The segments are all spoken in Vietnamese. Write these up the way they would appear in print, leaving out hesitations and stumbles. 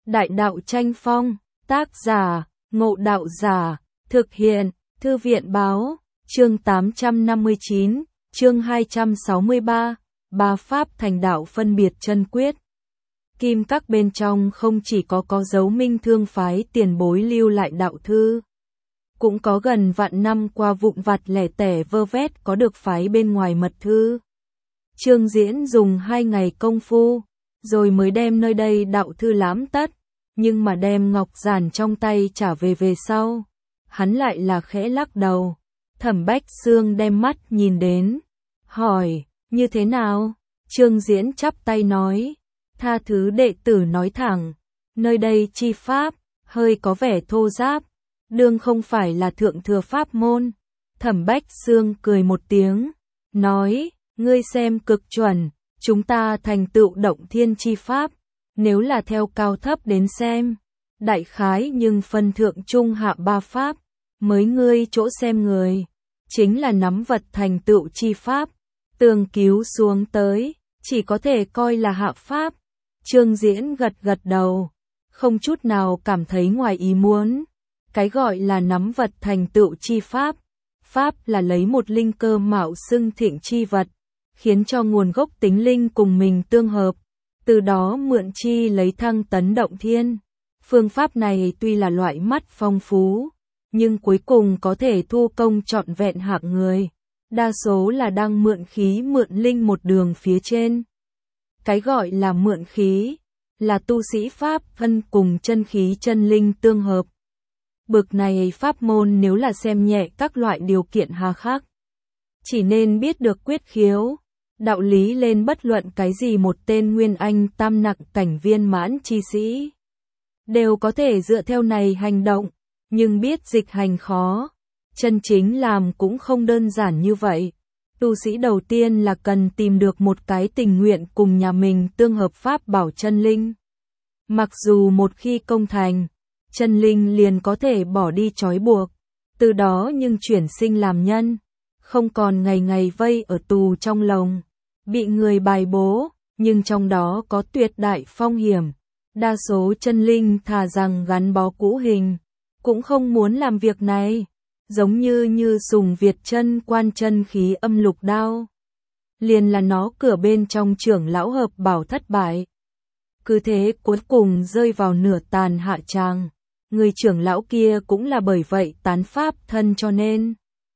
Đại đạo tranh phong, tác giả, Ngộ Đạo Giả, thực hiện, Thư viện báo, chương 859, chương 263, ba pháp thành đạo phân biệt chân quyết. Kim các bên trong không chỉ có dấu Minh Thương phái tiền bối lưu lại đạo thư, cũng có gần vạn năm qua vụn vặt lẻ tẻ vơ vét có được phái bên ngoài mật thư. Trương Diễn dùng 2 ngày công phu, rồi mới đem nơi đây đạo thư lãm tất, nhưng mà đem ngọc giản trong tay trả về sau, hắn lại là khẽ lắc đầu. Thẩm Bách Xương đem mắt nhìn đến, hỏi, như thế nào? Trương Diễn chắp tay nói, tha thứ đệ tử nói thẳng, nơi đây chi pháp, hơi có vẻ thô giáp, đương không phải là thượng thừa pháp môn. Thẩm Bách Xương cười một tiếng, nói, ngươi xem cực chuẩn, chúng ta thành tựu động thiên chi pháp, nếu là theo cao thấp đến xem, đại khái nhưng phân thượng trung hạ ba pháp, mới ngươi chỗ xem người, chính là nắm vật thành tựu chi pháp, tường cứu xuống tới, chỉ có thể coi là hạ pháp. Trương Diễn gật đầu, không chút nào cảm thấy ngoài ý muốn. Cái gọi là nắm vật thành tựu chi pháp, pháp là lấy một linh cơ mạo xưng thịnh chi vật, khiến cho nguồn gốc tính linh cùng mình tương hợp, từ đó mượn chi lấy thăng tấn động thiên. Phương pháp này tuy là loại mắt phong phú, nhưng cuối cùng có thể thu công trọn vẹn hạng người, đa số là đang mượn khí mượn linh một đường phía trên. Cái gọi là mượn khí, là tu sĩ pháp thân cùng chân khí chân linh tương hợp. Bực này pháp môn nếu là xem nhẹ các loại điều kiện hà khắc, chỉ nên biết được quyết khiếu, đạo lý lên bất luận cái gì một tên nguyên anh tam nặng cảnh viên mãn chi sĩ, đều có thể dựa theo này hành động, nhưng biết dịch hành khó, chân chính làm cũng không đơn giản như vậy. Tu sĩ đầu tiên là cần tìm được một cái tình nguyện cùng nhà mình tương hợp pháp bảo chân linh. Mặc dù một khi công thành, chân linh liền có thể bỏ đi trói buộc, từ đó nhưng chuyển sinh làm nhân, không còn ngày ngày vây ở tù trong lồng, bị người bài bố, nhưng trong đó có tuyệt đại phong hiểm. Đa số chân linh thà rằng gắn bó cũ hình, cũng không muốn làm việc này, giống như Sùng Việt chân quan chân khí âm lục đao. Liền là nó cửa bên trong trưởng lão hợp bảo thất bại. Cứ thế cuối cùng rơi vào nửa tàn hạ tràng. Người trưởng lão kia cũng là bởi vậy tán pháp thân cho nên.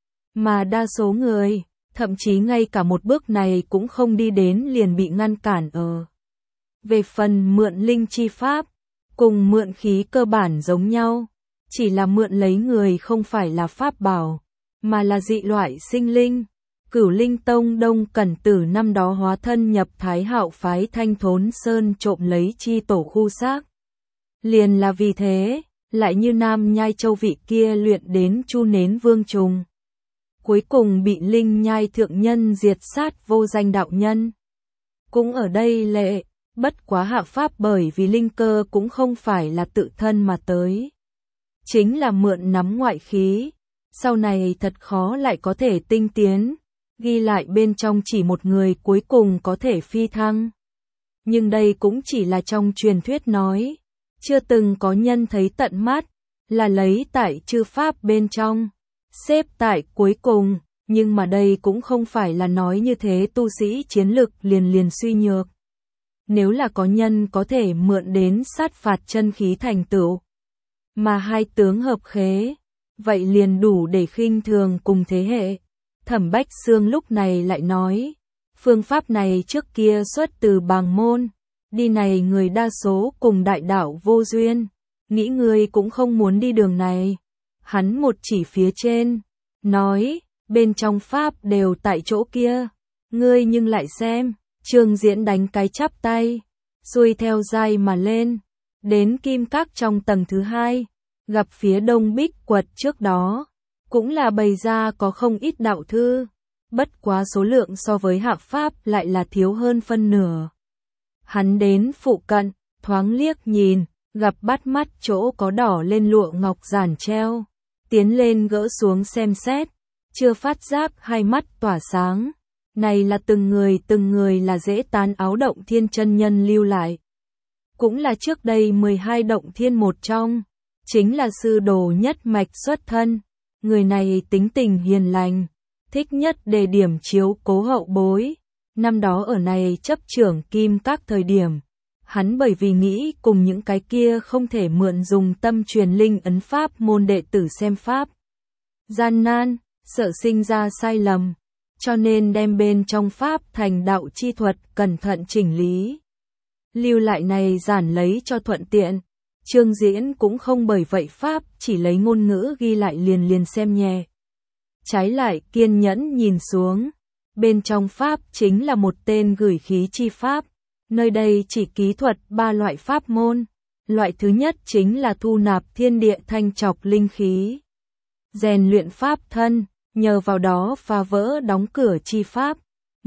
Mà đa số người, thậm chí ngay cả một bước này cũng không đi đến liền bị ngăn cản ở. Về phần mượn linh chi pháp, cùng mượn khí cơ bản giống nhau, chỉ là mượn lấy người không phải là pháp bảo, mà là dị loại sinh linh. Cửu Linh Tông Đông Cẩn Tử năm đó hóa thân nhập Thái Hạo phái Thanh Thốn Sơn trộm lấy chi tổ khu xác. Liền là vì thế, lại như Nam Nhai Châu vị kia luyện đến Chu Nến Vương Trùng. Cuối cùng bị Linh Nhai Thượng Nhân diệt sát vô danh đạo nhân. Cũng ở đây lệ, bất quá hạ pháp bởi vì linh cơ cũng không phải là tự thân mà tới. Chính là mượn nắm ngoại khí, sau này thật khó lại có thể tinh tiến, ghi lại bên trong chỉ một người cuối cùng có thể phi thăng. Nhưng đây cũng chỉ là trong truyền thuyết nói, chưa từng có nhân thấy tận mắt, là lấy tại chư pháp bên trong, xếp tại cuối cùng, nhưng mà đây cũng không phải là nói như thế tu sĩ chiến lực liền suy nhược. Nếu là có nhân có thể mượn đến sát phạt chân khí thành tựu, mà hai tướng hợp khế, vậy liền đủ để khinh thường cùng thế hệ. Thẩm Bách Xương lúc này lại nói, phương pháp này trước kia xuất từ Bàng Môn, đi này người đa số cùng đại đạo vô duyên, nghĩ ngươi cũng không muốn đi đường này. Hắn một chỉ phía trên, nói, bên trong pháp đều tại chỗ kia, ngươi nhưng lại xem. Trương Diễn đánh cái chắp tay, xuôi theo dai mà lên, đến kim các trong tầng thứ 2, gặp phía đông bích quật trước đó, cũng là bày ra có không ít đạo thư, bất quá số lượng so với hạ pháp lại là thiếu hơn phân nửa. Hắn đến phụ cận, thoáng liếc nhìn, gặp bắt mắt chỗ có đỏ lên lụa ngọc giản treo, tiến lên gỡ xuống xem xét, chưa phát giác hai mắt tỏa sáng. Này là từng người là dễ tán áo động thiên chân nhân lưu lại. cũng là trước đây 12 động thiên một trong, chính là sư đồ nhất mạch xuất thân. Người này tính tình hiền lành, thích nhất đề điểm chiếu cố hậu bối. Năm đó ở này chấp trưởng kim các thời điểm, hắn bởi vì nghĩ cùng những cái kia không thể mượn dùng tâm truyền linh ấn pháp môn đệ tử xem pháp gian nan, sợ sinh ra sai lầm, cho nên đem bên trong pháp thành đạo chi thuật cẩn thận chỉnh lý. Lưu lại này giản lấy cho thuận tiện. Trương Diễn cũng không bởi vậy pháp chỉ lấy ngôn ngữ ghi lại liền xem nhẹ. Trái lại kiên nhẫn nhìn xuống, bên trong pháp chính là một tên gửi khí chi pháp. Nơi đây chỉ ký thuật 3 loại pháp môn. Loại thứ nhất chính là thu nạp thiên địa thanh trọc linh khí, rèn luyện pháp thân, nhờ vào đó phá vỡ đóng cửa chi pháp.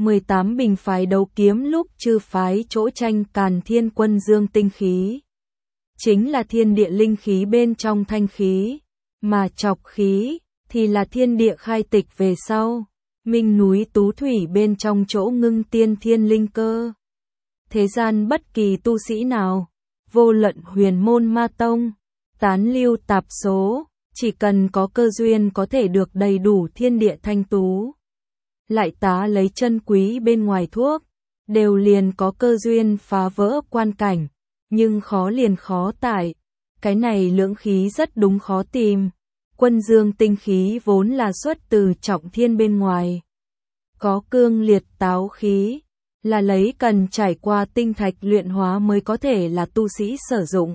18 bình phái đấu kiếm lúc chư phái chỗ tranh càn thiên quân dương tinh khí, chính là thiên địa linh khí bên trong thanh khí, mà trọc khí thì là thiên địa khai tịch về sau, minh núi tú thủy bên trong chỗ ngưng tiên thiên linh cơ. Thế gian bất kỳ tu sĩ nào, vô luận huyền môn ma tông, tán lưu tạp số, chỉ cần có cơ duyên có thể được đầy đủ thiên địa thanh tú, lại tá lấy chân quý bên ngoài thuốc, đều liền có cơ duyên phá vỡ quan cảnh, nhưng khó liền khó tại. Cái này lưỡng khí rất đúng khó tìm. Quân dương tinh khí vốn là xuất từ trọng thiên bên ngoài. Có cương liệt táo khí, là lấy cần trải qua tinh thạch luyện hóa mới có thể là tu sĩ sử dụng.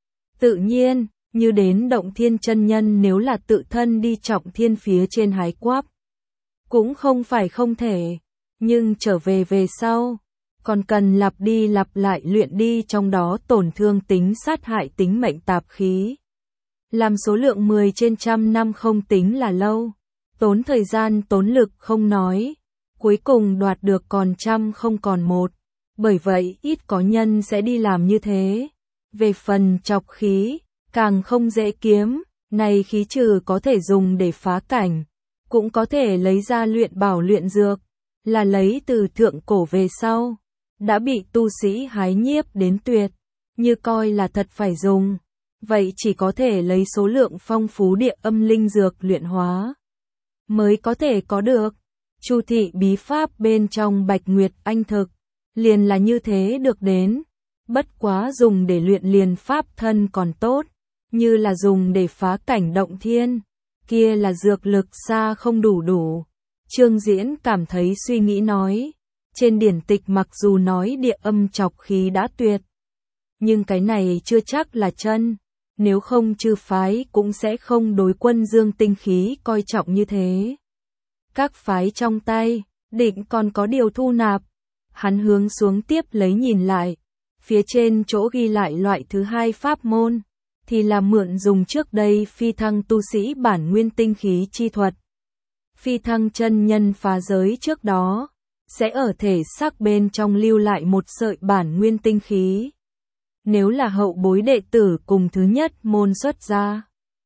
Tự nhiên, như đến động thiên chân nhân nếu là tự thân đi trọng thiên phía trên hái quáp, cũng không phải không thể, nhưng trở về sau, còn cần lặp đi lặp lại luyện đi trong đó tổn thương tính sát hại tính mệnh tạp khí. Làm số lượng 10 trên trăm năm không tính là lâu, tốn thời gian tốn lực không nói, cuối cùng đoạt được còn trăm không còn một, bởi vậy ít có nhân sẽ đi làm như thế. Về phần trọc khí, càng không dễ kiếm, này khí trừ có thể dùng để phá cảnh, cũng có thể lấy ra luyện bảo luyện dược, là lấy từ thượng cổ về sau, đã bị tu sĩ hái nhiếp đến tuyệt, như coi là thật phải dùng, vậy chỉ có thể lấy số lượng phong phú địa âm linh dược luyện hóa, mới có thể có được. Chu thị bí pháp bên trong Bạch Nguyệt Anh thực, liền là như thế được đến, bất quá dùng để luyện liền pháp thân còn tốt, như là dùng để phá cảnh động thiên, kia là dược lực xa không đủ. Trương Diễn cảm thấy suy nghĩ nói, trên điển tịch mặc dù nói địa âm trọc khí đã tuyệt, nhưng cái này chưa chắc là chân, nếu không chư phái cũng sẽ không đối quân dương tinh khí coi trọng như thế. Các phái trong tay, định còn có điều thu nạp, hắn hướng xuống tiếp lấy nhìn lại, phía trên chỗ ghi lại loại thứ hai pháp môn, thì là mượn dùng trước đây phi thăng tu sĩ bản nguyên tinh khí chi thuật. Phi thăng chân nhân phá giới trước đó, sẽ ở thể xác bên trong lưu lại một sợi bản nguyên tinh khí. Nếu là hậu bối đệ tử cùng thứ nhất môn xuất ra,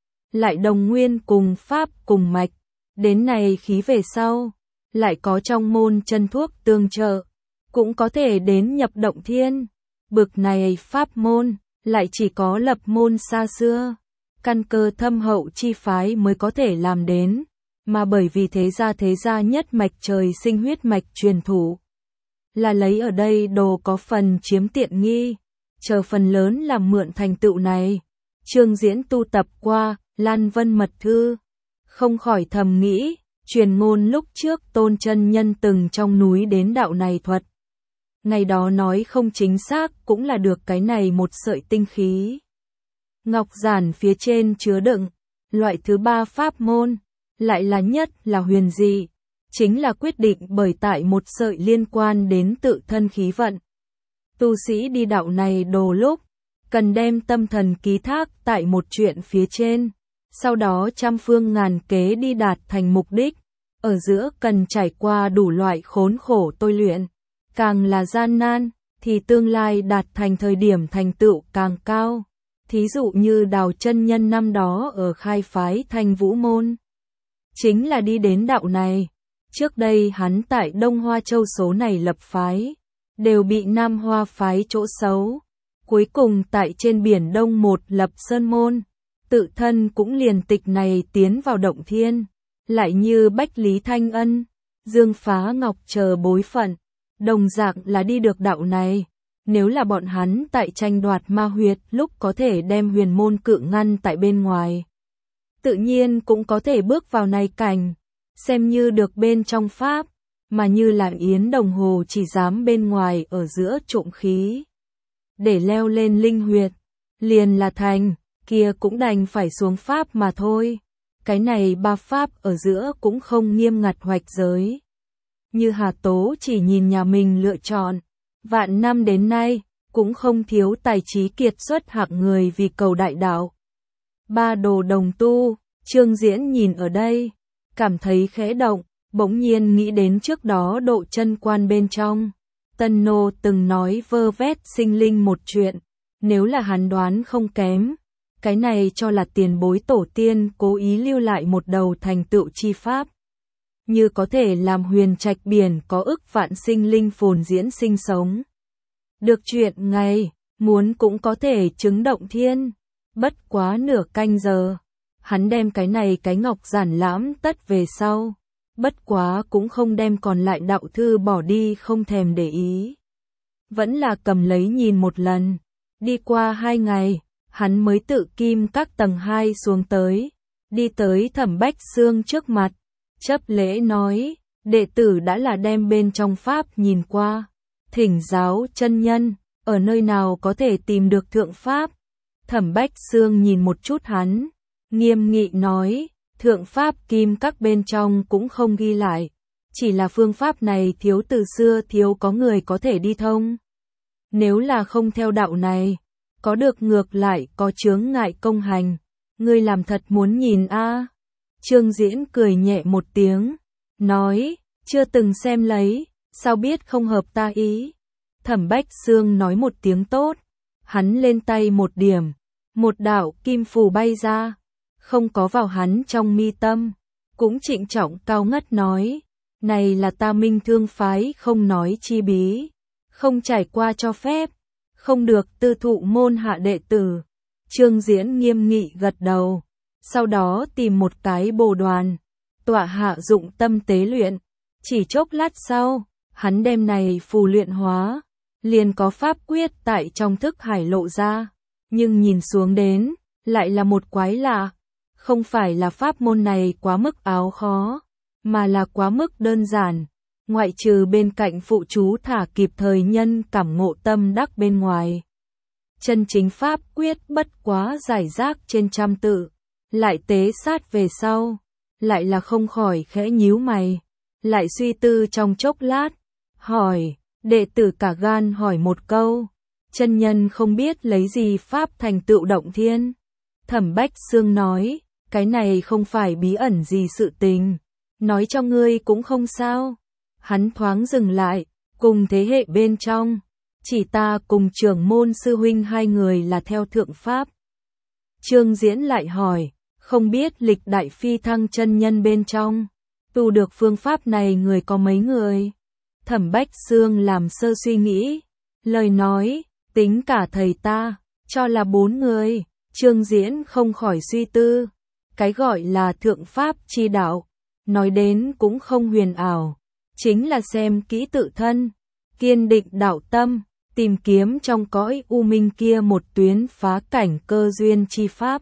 lại đồng nguyên cùng pháp cùng mạch, đến này khí về sau, lại có trong môn chân thuốc tương trợ, cũng có thể đến nhập động thiên. Bực này pháp môn, lại chỉ có lập môn xa xưa, căn cơ thâm hậu chi phái mới có thể làm đến, mà bởi vì thế gia nhất mạch trời sinh huyết mạch truyền thủ, là lấy ở đây đồ có phần chiếm tiện nghi, chờ phần lớn làm mượn thành tựu này. Trương Diễn tu tập qua Lan Vân Mật Thư, không khỏi thầm nghĩ, truyền ngôn lúc trước Tôn chân nhân từng trong núi đến đạo này thuật. Ngày đó nói không chính xác cũng là được cái này một sợi tinh khí. Ngọc giản phía trên chứa đựng, loại thứ ba pháp môn, lại là nhất là huyền dị, chính là quyết định bởi tại một sợi liên quan đến tự thân khí vận. Tu sĩ đi đạo này đồ lúc, cần đem tâm thần ký thác tại một chuyện phía trên, sau đó trăm phương ngàn kế đi đạt thành mục đích, ở giữa cần trải qua đủ loại khốn khổ tôi luyện, càng là gian nan, thì tương lai đạt thành thời điểm thành tựu càng cao. Thí dụ như Đào chân nhân năm đó ở khai phái Thanh Vũ Môn, chính là đi đến đạo này. Trước đây hắn tại Đông Hoa Châu số này lập phái, đều bị Nam Hoa phái chỗ xấu, cuối cùng tại trên biển Đông một lập sơn môn, tự thân cũng liền tịch này tiến vào động thiên, lại như Bách Lý Thanh Ân, Dương Phá Ngọc chờ bối phận, đồng dạng là đi được đạo này. Nếu là bọn hắn tại tranh đoạt ma huyệt lúc có thể đem huyền môn cự ngăn tại bên ngoài, tự nhiên cũng có thể bước vào này cảnh, xem như được bên trong pháp, mà như là Yến Đồng Hồ chỉ dám bên ngoài ở giữa trộm khí. Để leo lên linh huyệt, liền là thành, kia cũng đành phải xuống pháp mà thôi. Cái này ba pháp ở giữa cũng không nghiêm ngặt hoạch giới. Như Hà Tố chỉ nhìn nhà mình lựa chọn, vạn năm đến nay, cũng không thiếu tài trí kiệt xuất hạng người vì cầu đại đạo. Ba đồ đồng tu, Trương Diễn nhìn ở đây, cảm thấy khẽ động, bỗng nhiên nghĩ đến trước đó độ chân quan bên trong. Tân Nô từng nói vơ vét sinh linh một chuyện, nếu là hắn đoán không kém, cái này cho là tiền bối tổ tiên cố ý lưu lại một đầu thành tựu chi pháp. Như có thể làm huyền trạch biển có ức vạn sinh linh phồn diễn sinh sống. Được chuyện ngày, muốn cũng có thể chứng động thiên, bất quá nửa canh giờ. Hắn đem cái này cái ngọc giản lãm tất về sau, bất quá cũng không đem còn lại đạo thư bỏ đi không thèm để ý. Vẫn là cầm lấy nhìn một lần, đi qua 2 ngày, hắn mới tự kim các tầng 2 xuống tới, đi tới Thẩm Bách Xương trước mặt, chấp lễ nói, đệ tử đã là đem bên trong pháp nhìn qua, thỉnh giáo chân nhân, ở nơi nào có thể tìm được thượng pháp. Thẩm Bách Xương nhìn một chút hắn, nghiêm nghị nói, thượng pháp kim các bên trong cũng không ghi lại, chỉ là phương pháp này thiếu từ xưa thiếu có người có thể đi thông. Nếu là không theo đạo này, có được ngược lại có chướng ngại công hành, ngươi làm thật muốn nhìn a. Trương Diễn cười nhẹ một tiếng, nói, chưa từng xem lấy, sao biết không hợp ta ý. Thẩm Bách Xương nói một tiếng tốt, hắn lên tay một điểm, một đạo kim phù bay ra, không có vào hắn trong mi tâm, cũng trịnh trọng cao ngất nói, này là ta Minh Thương phái không nói chi bí, không trải qua cho phép, không được tư thụ môn hạ đệ tử. Trương Diễn nghiêm nghị gật đầu, sau đó tìm một cái bồ đoàn, tọa hạ dụng tâm tế luyện, chỉ chốc lát sau, hắn đem này phù luyện hóa, liền có pháp quyết tại trong thức hải lộ ra, nhưng nhìn xuống đến, lại là một quái lạ, không phải là pháp môn này quá mức áo khó, mà là quá mức đơn giản, ngoại trừ bên cạnh phụ chú thả kịp thời nhân cảm ngộ tâm đắc bên ngoài. Chân chính pháp quyết bất quá giải rác trên trăm tự, lại tế sát về sau, lại là không khỏi khẽ nhíu mày, lại suy tư trong chốc lát, hỏi, đệ tử cả gan hỏi một câu, chân nhân không biết lấy gì pháp thành tựu động thiên. Thẩm Bách Xương nói, cái này không phải bí ẩn gì sự tình, nói cho ngươi cũng không sao. Hắn thoáng dừng lại, cùng thế hệ bên trong, chỉ ta cùng trưởng môn sư huynh 2 người là theo thượng pháp. Trương Diễn lại hỏi, không biết lịch đại phi thăng chân nhân bên trong, tu được phương pháp này người có mấy người? Thẩm Bách Xương làm sơ suy nghĩ, lời nói, tính cả thầy ta, cho là 4 người. Trương Diễn không khỏi suy tư, cái gọi là thượng pháp chi đạo, nói đến cũng không huyền ảo, chính là xem kỹ tự thân, kiên định đạo tâm, tìm kiếm trong cõi u minh kia một tuyến phá cảnh cơ duyên chi pháp.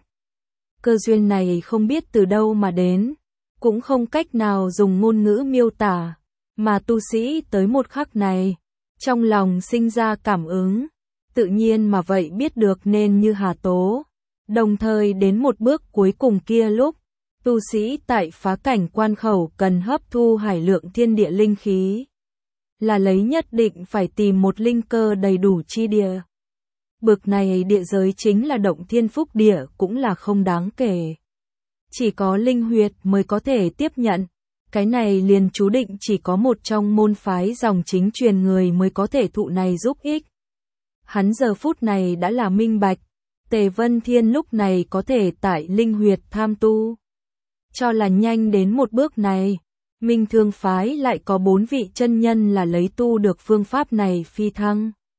Cơ duyên này không biết từ đâu mà đến, cũng không cách nào dùng ngôn ngữ miêu tả, mà tu sĩ tới một khắc này, trong lòng sinh ra cảm ứng, tự nhiên mà vậy biết được nên như Hà Tố. Đồng thời đến một bước cuối cùng kia lúc, tu sĩ tại phá cảnh quan khẩu cần hấp thu hải lượng thiên địa linh khí, là lấy nhất định phải tìm một linh cơ đầy đủ chi địa. Bực này địa giới chính là động thiên phúc địa cũng là không đáng kể. Chỉ có linh huyệt mới có thể tiếp nhận, cái này liền chú định chỉ có một trong môn phái dòng chính truyền người mới có thể thụ này giúp ích. Hắn giờ phút này đã là minh bạch, Tề Vân Thiên lúc này có thể tại linh huyệt tham tu. Cho là nhanh đến một bước này, Minh Thương phái lại có 4 vị chân nhân là lấy tu được phương pháp này phi thăng.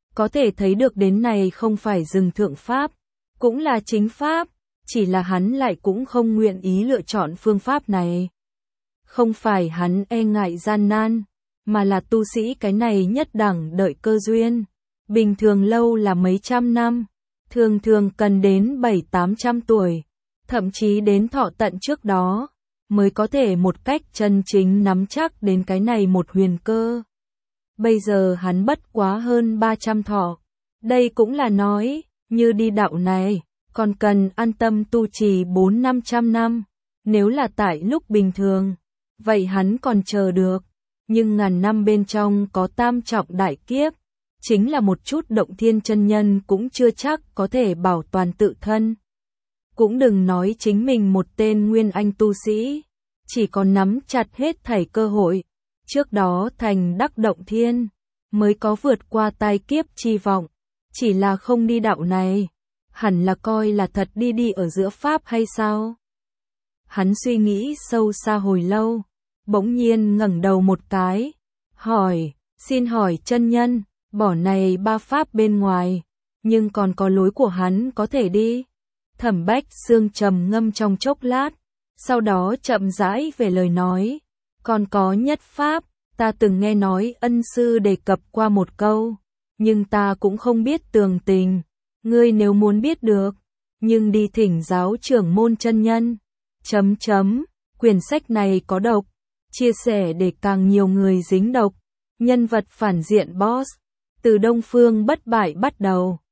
Có thể thấy được đến này không phải dừng thượng pháp, cũng là chính pháp, chỉ là hắn lại cũng không nguyện ý lựa chọn phương pháp này. Không phải hắn e ngại gian nan, mà là tu sĩ cái này nhất đẳng đợi cơ duyên. Bình thường lâu là mấy trăm năm, thường thường cần đến 700-800 tuổi, thậm chí đến thọ tận trước đó, mới có thể một cách chân chính nắm chắc đến cái này một huyền cơ. Bây giờ hắn bất quá hơn 300 thọ, đây cũng là nói, như đi đạo này, còn cần an tâm tu trì 400-500 năm, nếu là tại lúc bình thường, vậy hắn còn chờ được, nhưng ngàn năm bên trong có tam trọng đại kiếp, chính là một chút động thiên chân nhân cũng chưa chắc có thể bảo toàn tự thân. Cũng đừng nói chính mình một tên nguyên anh tu sĩ, chỉ còn nắm chặt hết thảy cơ hội, trước đó thành đắc động thiên, mới có vượt qua tai kiếp chi vọng, chỉ là không đi đạo này, hẳn là coi là thật đi ở giữa pháp hay sao? Hắn suy nghĩ sâu xa hồi lâu, bỗng nhiên ngẩng đầu một cái, hỏi, xin hỏi chân nhân, bỏ này ba pháp bên ngoài, nhưng còn có lối của hắn có thể đi. Thẩm Bách Xương trầm ngâm trong chốc lát, sau đó chậm rãi về lời nói, còn có nhất pháp, ta từng nghe nói ân sư đề cập qua một câu, nhưng ta cũng không biết tường tình, ngươi nếu muốn biết được, nhưng đi thỉnh giáo trưởng môn chân nhân. Quyển sách này có độc, chia sẻ để càng nhiều người dính độc, nhân vật phản diện boss, từ Đông Phương bất bại bắt đầu.